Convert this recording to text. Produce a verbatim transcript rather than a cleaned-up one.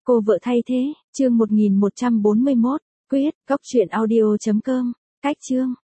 Cô vợ thay thế, chương một nghìn một trăm bốn mươi mốt, quyết, góc truyện audio chấm com, cách chương.